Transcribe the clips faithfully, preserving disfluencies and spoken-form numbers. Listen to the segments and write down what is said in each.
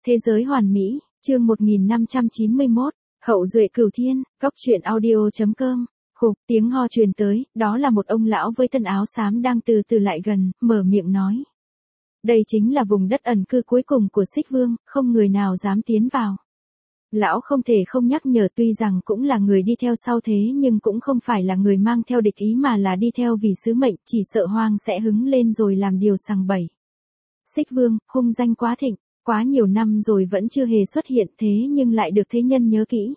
Thế giới hoàn mỹ, chương một nghìn năm trăm chín mươi mốt, Hậu duệ cửu thiên, góc truyện audio chấm com. Khục, tiếng ho truyền tới, đó là một ông lão với thân áo xám đang từ từ lại gần, mở miệng nói. Đây chính là vùng đất ẩn cư cuối cùng của Xích Vương, không người nào dám tiến vào. Lão không thể không nhắc nhở, tuy rằng cũng là người đi theo sau thế nhưng cũng không phải là người mang theo địch ý mà là đi theo vì sứ mệnh, chỉ sợ Hoang sẽ hứng lên rồi làm điều sằng bậy. Xích Vương, hung danh quá thịnh, quá nhiều năm rồi vẫn chưa hề xuất hiện thế nhưng lại được thế nhân nhớ kỹ.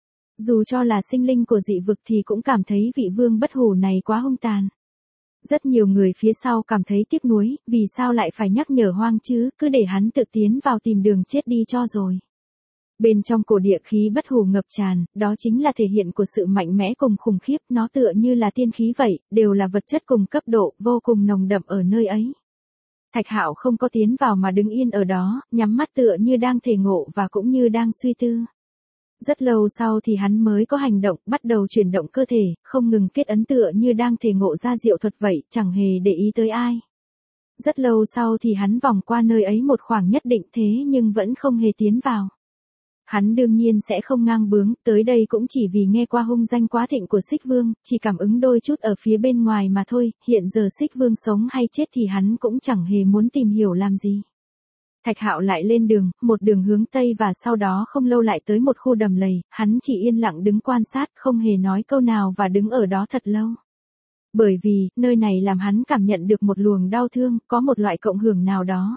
Dù cho là sinh linh của dị vực thì cũng cảm thấy vị vương bất hủ này quá hung tàn. Rất nhiều người phía sau cảm thấy tiếc nuối, vì sao lại phải nhắc nhở Hoang chứ, cứ để hắn tự tiến vào tìm đường chết đi cho rồi. Bên trong cổ địa khí bất hủ ngập tràn, đó chính là thể hiện của sự mạnh mẽ cùng khủng khiếp, nó tựa như là tiên khí vậy, đều là vật chất cùng cấp độ, vô cùng nồng đậm ở nơi ấy. Thạch Hạo không có tiến vào mà đứng yên ở đó, nhắm mắt tựa như đang thể ngộ và cũng như đang suy tư. Rất lâu sau thì hắn mới có hành động, bắt đầu chuyển động cơ thể, không ngừng kết ấn tựa như đang thể ngộ ra diệu thuật vậy, chẳng hề để ý tới ai. Rất lâu sau thì hắn vòng qua nơi ấy một khoảng nhất định thế nhưng vẫn không hề tiến vào. Hắn đương nhiên sẽ không ngang bướng, tới đây cũng chỉ vì nghe qua hung danh quá thịnh của Xích Vương, chỉ cảm ứng đôi chút ở phía bên ngoài mà thôi, hiện giờ Xích Vương sống hay chết thì hắn cũng chẳng hề muốn tìm hiểu làm gì. Thạch Hạo lại lên đường, một đường hướng Tây và sau đó không lâu lại tới một khu đầm lầy, hắn chỉ yên lặng đứng quan sát, không hề nói câu nào và đứng ở đó thật lâu. Bởi vì, nơi này làm hắn cảm nhận được một luồng đau thương, có một loại cộng hưởng nào đó.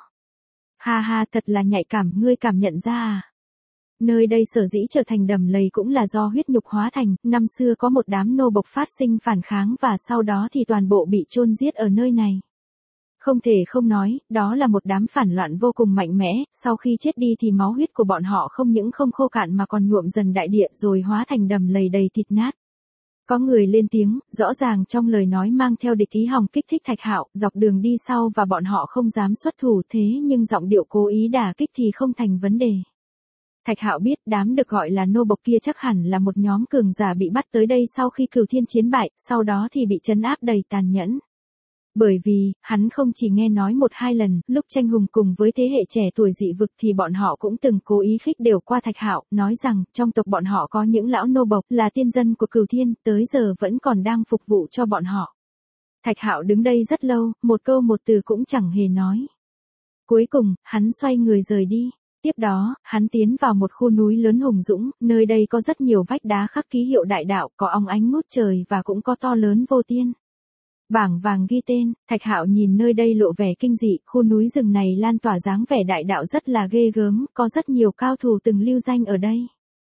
Ha ha, thật là nhạy cảm, ngươi cảm nhận ra à? Nơi đây sở dĩ trở thành đầm lầy cũng là do huyết nhục hóa thành, năm xưa có một đám nô bộc phát sinh phản kháng và sau đó thì toàn bộ bị chôn giết ở nơi này. Không thể không nói, đó là một đám phản loạn vô cùng mạnh mẽ, sau khi chết đi thì máu huyết của bọn họ không những không khô cạn mà còn nhuộm dần đại địa rồi hóa thành đầm lầy đầy thịt nát. Có người lên tiếng, rõ ràng trong lời nói mang theo địch ý hòng kích thích Thạch Hạo, dọc đường đi sau và bọn họ không dám xuất thủ thế nhưng giọng điệu cố ý đả kích thì không thành vấn đề. Thạch Hạo biết đám được gọi là nô bộc kia chắc hẳn là một nhóm cường giả bị bắt tới đây sau khi Cửu Thiên chiến bại, sau đó thì bị trấn áp đầy tàn nhẫn. Bởi vì, hắn không chỉ nghe nói một hai lần, lúc tranh hùng cùng với thế hệ trẻ tuổi dị vực thì bọn họ cũng từng cố ý khích đều qua Thạch Hạo, nói rằng, trong tộc bọn họ có những lão nô bộc là tiên dân của Cửu Thiên, tới giờ vẫn còn đang phục vụ cho bọn họ. Thạch Hạo đứng đây rất lâu, một câu một từ cũng chẳng hề nói. Cuối cùng, hắn xoay người rời đi. Tiếp đó, hắn tiến vào một khu núi lớn hùng dũng, nơi đây có rất nhiều vách đá khắc ký hiệu đại đạo, có óng ánh ngút trời và cũng có to lớn vô tiên. Bảng vàng ghi tên, Thạch Hạo nhìn nơi đây lộ vẻ kinh dị, khu núi rừng này lan tỏa dáng vẻ đại đạo rất là ghê gớm, có rất nhiều cao thủ từng lưu danh ở đây.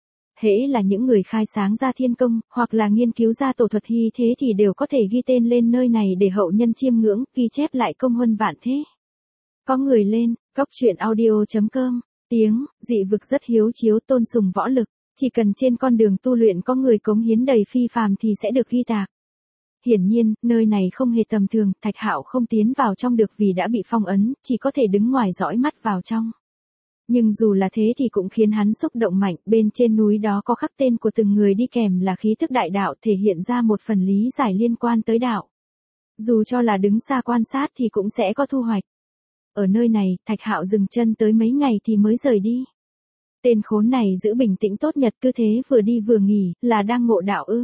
Hễ là những người khai sáng ra thiên công, hoặc là nghiên cứu ra tổ thuật hy thế thì đều có thể ghi tên lên nơi này để hậu nhân chiêm ngưỡng, ghi chép lại công huân vạn thế. Có người lên, góc truyện audio chấm com. Tiếng, dị vực rất hiếu chiếu tôn sùng võ lực, chỉ cần trên con đường tu luyện có người cống hiến đầy phi phàm thì sẽ được ghi tạc. Hiển nhiên, nơi này không hề tầm thường, Thạch Hạo không tiến vào trong được vì đã bị phong ấn, chỉ có thể đứng ngoài dõi mắt vào trong. Nhưng dù là thế thì cũng khiến hắn xúc động mạnh, bên trên núi đó có khắc tên của từng người đi kèm là khí thức đại đạo thể hiện ra một phần lý giải liên quan tới đạo. Dù cho là đứng xa quan sát thì cũng sẽ có thu hoạch. Ở nơi này, Thạch Hạo dừng chân tới mấy ngày thì mới rời đi. Tên khốn này giữ bình tĩnh tốt nhật cứ thế vừa đi vừa nghỉ, là đang ngộ đạo ư.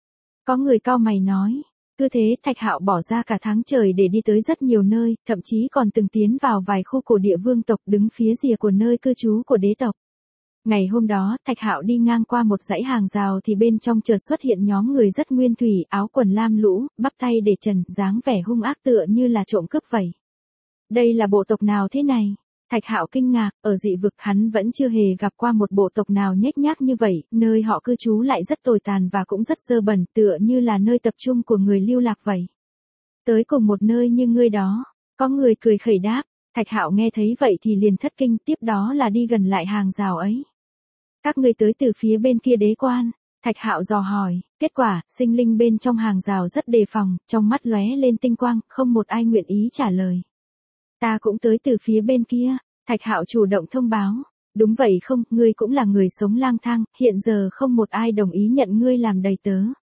Có người cau mày nói, cứ thế Thạch Hạo bỏ ra cả tháng trời để đi tới rất nhiều nơi, thậm chí còn từng tiến vào vài khu cổ địa vương tộc đứng phía rìa của nơi cư trú của đế tộc. Ngày hôm đó, Thạch Hạo đi ngang qua một dãy hàng rào thì bên trong chợt xuất hiện nhóm người rất nguyên thủy, áo quần lam lũ, bắp tay để trần, dáng vẻ hung ác tựa như là trộm cướp vậy. Đây là bộ tộc nào thế này? Thạch Hạo kinh ngạc, ở dị vực hắn vẫn chưa hề gặp qua một bộ tộc nào nhếch nhác như vậy, nơi họ cư trú lại rất tồi tàn và cũng rất dơ bẩn, tựa như là nơi tập trung của người lưu lạc vậy. Tới cùng một nơi như ngươi đó, có người cười khẩy đáp, Thạch Hạo nghe thấy vậy thì liền thất kinh, tiếp đó là đi gần lại hàng rào ấy. Các ngươi tới từ phía bên kia đế quan, Thạch Hạo dò hỏi, kết quả, sinh linh bên trong hàng rào rất đề phòng, trong mắt lóe lên tinh quang, không một ai nguyện ý trả lời. Ta cũng tới từ phía bên kia, Thạch Hạo chủ động thông báo. Đúng vậy không, ngươi cũng là người sống lang thang, hiện giờ không một ai đồng ý nhận ngươi làm đầy tớ.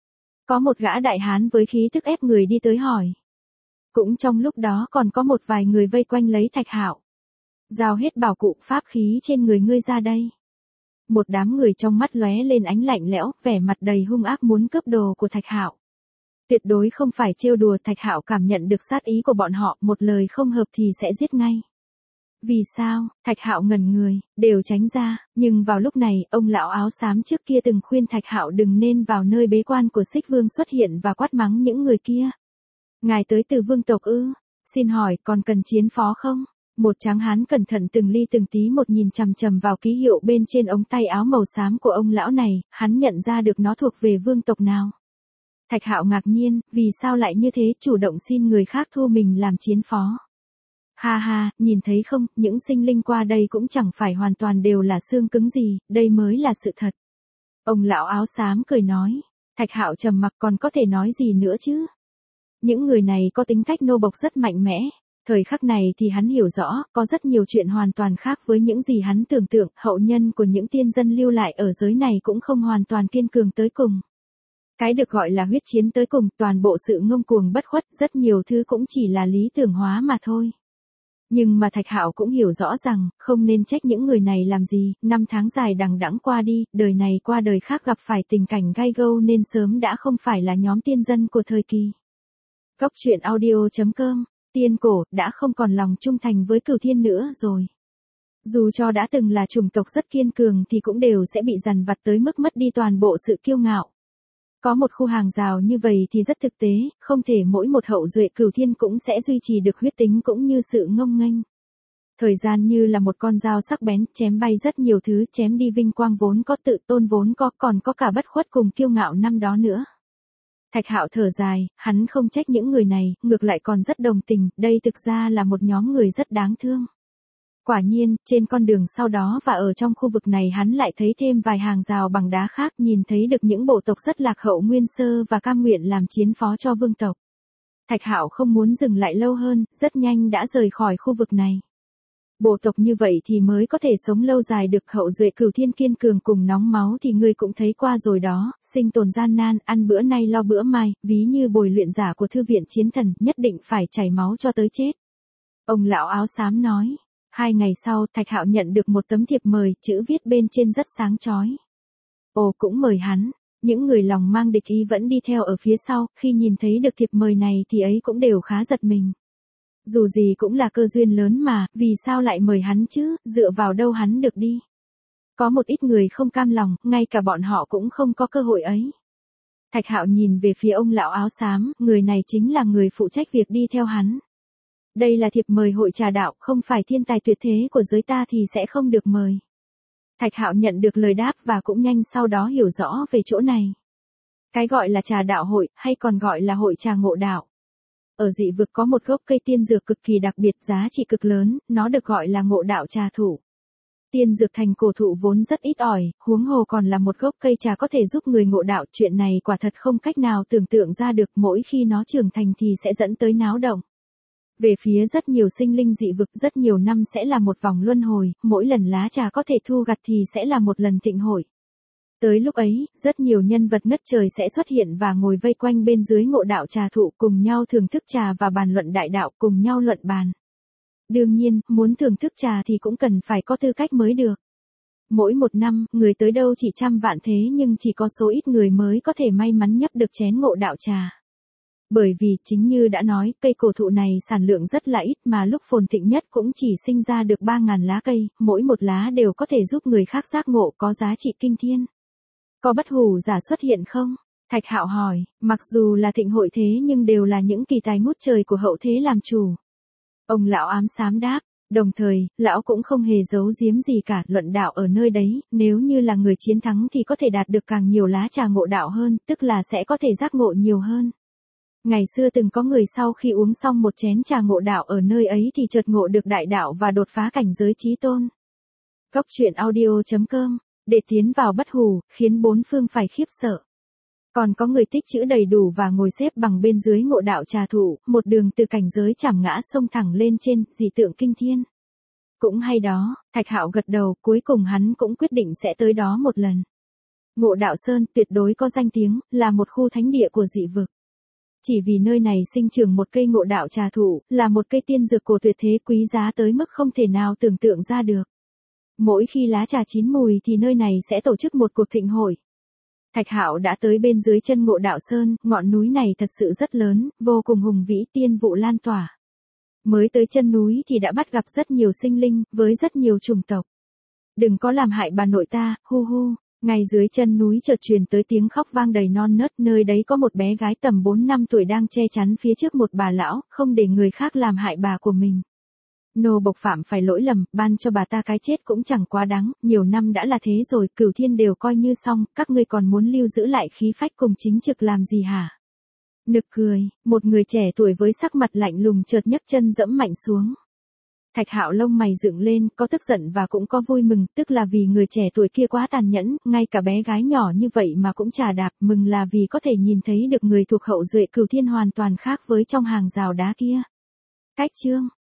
Có một gã đại hán với khí thức ép người đi tới hỏi. Cũng trong lúc đó còn có một vài người vây quanh lấy Thạch Hạo. Giao hết bảo cụ pháp khí trên người ngươi ra đây. Một đám người trong mắt lóe lên ánh lạnh lẽo, vẻ mặt đầy hung ác muốn cướp đồ của Thạch Hạo. Tuyệt đối không phải trêu đùa, Thạch Hạo cảm nhận được sát ý của bọn họ, một lời không hợp thì sẽ giết ngay. Vì sao? Thạch Hạo ngẩn người, đều tránh ra, nhưng vào lúc này, ông lão áo xám trước kia từng khuyên Thạch Hạo đừng nên vào nơi bế quan của Xích Vương xuất hiện và quát mắng những người kia. Ngài tới từ vương tộc ư? Xin hỏi còn cần chiến phó không? Một tráng hán cẩn thận từng ly từng tí một nhìn chằm chằm vào ký hiệu bên trên ống tay áo màu xám của ông lão này, hắn nhận ra được nó thuộc về vương tộc nào. Thạch Hạo ngạc nhiên, vì sao lại như thế, chủ động xin người khác thu mình làm chiến phó. Ha ha, nhìn thấy không, những sinh linh qua đây cũng chẳng phải hoàn toàn đều là xương cứng gì, đây mới là sự thật. Ông lão áo xám cười nói. Thạch Hạo trầm mặc, còn có thể nói gì nữa chứ? Những người này có tính cách nô bộc rất mạnh mẽ. Thời khắc này thì hắn hiểu rõ, có rất nhiều chuyện hoàn toàn khác với những gì hắn tưởng tượng, hậu nhân của những tiên dân lưu lại ở giới này cũng không hoàn toàn kiên cường tới cùng. Cái được gọi là huyết chiến tới cùng, toàn bộ sự ngông cuồng bất khuất, rất nhiều thứ cũng chỉ là lý tưởng hóa mà thôi. Nhưng mà Thạch Hạo cũng hiểu rõ rằng, không nên trách những người này làm gì, năm tháng dài đằng đẵng qua đi, đời này qua đời khác gặp phải tình cảnh gai gâu nên sớm đã không phải là nhóm tiên dân của thời kỳ. Góc truyện audio chấm com, tiên cổ, đã không còn lòng trung thành với Cửu Thiên nữa rồi. Dù cho đã từng là chủng tộc rất kiên cường thì cũng đều sẽ bị dằn vặt tới mức mất đi toàn bộ sự kiêu ngạo. Có một khu hàng rào như vậy thì rất thực tế, không thể mỗi một hậu duệ Cửu Thiên cũng sẽ duy trì được huyết tính cũng như sự ngông nghênh. Thời gian như là một con dao sắc bén, chém bay rất nhiều thứ, chém đi vinh quang vốn có, tự tôn vốn có, còn có cả bất khuất cùng kiêu ngạo năm đó nữa. Thạch Hạo thở dài, hắn không trách những người này, ngược lại còn rất đồng tình, đây thực ra là một nhóm người rất đáng thương. Quả nhiên, trên con đường sau đó và ở trong khu vực này hắn lại thấy thêm vài hàng rào bằng đá khác, nhìn thấy được những bộ tộc rất lạc hậu nguyên sơ và cam nguyện làm chiến phó cho vương tộc. Thạch Hạo không muốn dừng lại lâu hơn, rất nhanh đã rời khỏi khu vực này. Bộ tộc như vậy thì mới có thể sống lâu dài được, hậu duệ Cửu Thiên kiên cường cùng nóng máu thì ngươi cũng thấy qua rồi đó, sinh tồn gian nan, ăn bữa nay lo bữa mai, ví như bồi luyện giả của thư viện chiến thần, nhất định phải chảy máu cho tới chết. Ông lão áo xám nói. Hai ngày sau, Thạch Hạo nhận được một tấm thiệp mời, chữ viết bên trên rất sáng chói. Ồ, cũng mời hắn. Những người lòng mang địch ý vẫn đi theo ở phía sau, khi nhìn thấy được thiệp mời này thì ấy cũng đều khá giật mình. Dù gì cũng là cơ duyên lớn mà, vì sao lại mời hắn chứ, dựa vào đâu hắn được đi. Có một ít người không cam lòng, ngay cả bọn họ cũng không có cơ hội ấy. Thạch Hạo nhìn về phía ông lão áo xám, người này chính là người phụ trách việc đi theo hắn. Đây là thiệp mời hội trà đạo, không phải thiên tài tuyệt thế của giới ta thì sẽ không được mời. Thạch Hạo nhận được lời đáp và cũng nhanh sau đó hiểu rõ về chỗ này. Cái gọi là trà đạo hội, hay còn gọi là hội trà ngộ đạo. Ở dị vực có một gốc cây tiên dược cực kỳ đặc biệt, giá trị cực lớn, nó được gọi là ngộ đạo trà thụ. Tiên dược thành cổ thụ vốn rất ít ỏi, huống hồ còn là một gốc cây trà có thể giúp người ngộ đạo, chuyện này quả thật không cách nào tưởng tượng ra được, mỗi khi nó trưởng thành thì sẽ dẫn tới náo động. Về phía rất nhiều sinh linh dị vực, rất nhiều năm sẽ là một vòng luân hồi, mỗi lần lá trà có thể thu gặt thì sẽ là một lần thịnh hội. Tới lúc ấy, rất nhiều nhân vật ngất trời sẽ xuất hiện và ngồi vây quanh bên dưới ngộ đạo trà thụ, cùng nhau thưởng thức trà và bàn luận đại đạo, cùng nhau luận bàn. Đương nhiên, muốn thưởng thức trà thì cũng cần phải có tư cách mới được. Mỗi một năm, người tới đâu chỉ trăm vạn thế nhưng chỉ có số ít người mới có thể may mắn nhấp được chén ngộ đạo trà. Bởi vì, chính như đã nói, cây cổ thụ này sản lượng rất là ít mà lúc phồn thịnh nhất cũng chỉ sinh ra được ba ngàn lá cây, mỗi một lá đều có thể giúp người khác giác ngộ, có giá trị kinh thiên. Có bất hủ giả xuất hiện không? Thạch Hạo hỏi, mặc dù là thịnh hội thế nhưng đều là những kỳ tài ngút trời của hậu thế làm chủ. Ông lão ám xám đáp, đồng thời, lão cũng không hề giấu giếm gì cả, luận đạo ở nơi đấy, nếu như là người chiến thắng thì có thể đạt được càng nhiều lá trà ngộ đạo hơn, tức là sẽ có thể giác ngộ nhiều hơn. Ngày xưa từng có người sau khi uống xong một chén trà ngộ đạo ở nơi ấy thì chợt ngộ được đại đạo và đột phá cảnh giới chí tôn. Góc truyện audio chấm com, để tiến vào bất hủ, khiến bốn phương phải khiếp sợ. Còn có người tích trữ đầy đủ và ngồi xếp bằng bên dưới ngộ đạo trà thụ, một đường từ cảnh giới chảm ngã xông thẳng lên trên, dị tượng kinh thiên. Cũng hay đó, Thạch Hạo gật đầu, cuối cùng hắn cũng quyết định sẽ tới đó một lần. Ngộ đạo Sơn tuyệt đối có danh tiếng, là một khu thánh địa của dị vực. chỉ vì nơi này sinh trưởng một cây ngộ đạo trà thụ, là một cây tiên dược cổ tuyệt thế quý giá tới mức không thể nào tưởng tượng ra được. Mỗi khi lá trà chín mùi thì nơi này sẽ tổ chức một cuộc thịnh hội. Thạch Hạo đã tới bên dưới chân Ngộ Đạo Sơn, ngọn núi này thật sự rất lớn, vô cùng hùng vĩ, tiên vụ lan tỏa. Mới tới chân núi thì đã bắt gặp rất nhiều sinh linh, với rất nhiều chủng tộc. Đừng có làm hại bà nội ta, hu hu. Ngay dưới chân núi chợt truyền tới tiếng khóc vang đầy non nớt, nơi đấy có một bé gái tầm bốn năm tuổi đang che chắn phía trước một bà lão, không để người khác làm hại bà của mình. Nô bộc phạm phải lỗi lầm, ban cho bà ta cái chết cũng chẳng quá đáng, nhiều năm đã là thế rồi, Cửu Thiên đều coi như xong, các ngươi còn muốn lưu giữ lại khí phách cùng chính trực làm gì hả? Nực cười, một người trẻ tuổi với sắc mặt lạnh lùng chợt nhấc chân dẫm mạnh xuống. Thạch Hạo lông mày dựng lên, có tức giận và cũng có vui mừng, tức là vì người trẻ tuổi kia quá tàn nhẫn, ngay cả bé gái nhỏ như vậy mà cũng chà đạp, mừng là vì có thể nhìn thấy được người thuộc hậu duệ Cửu Thiên hoàn toàn khác với trong hàng rào đá kia. Cách chương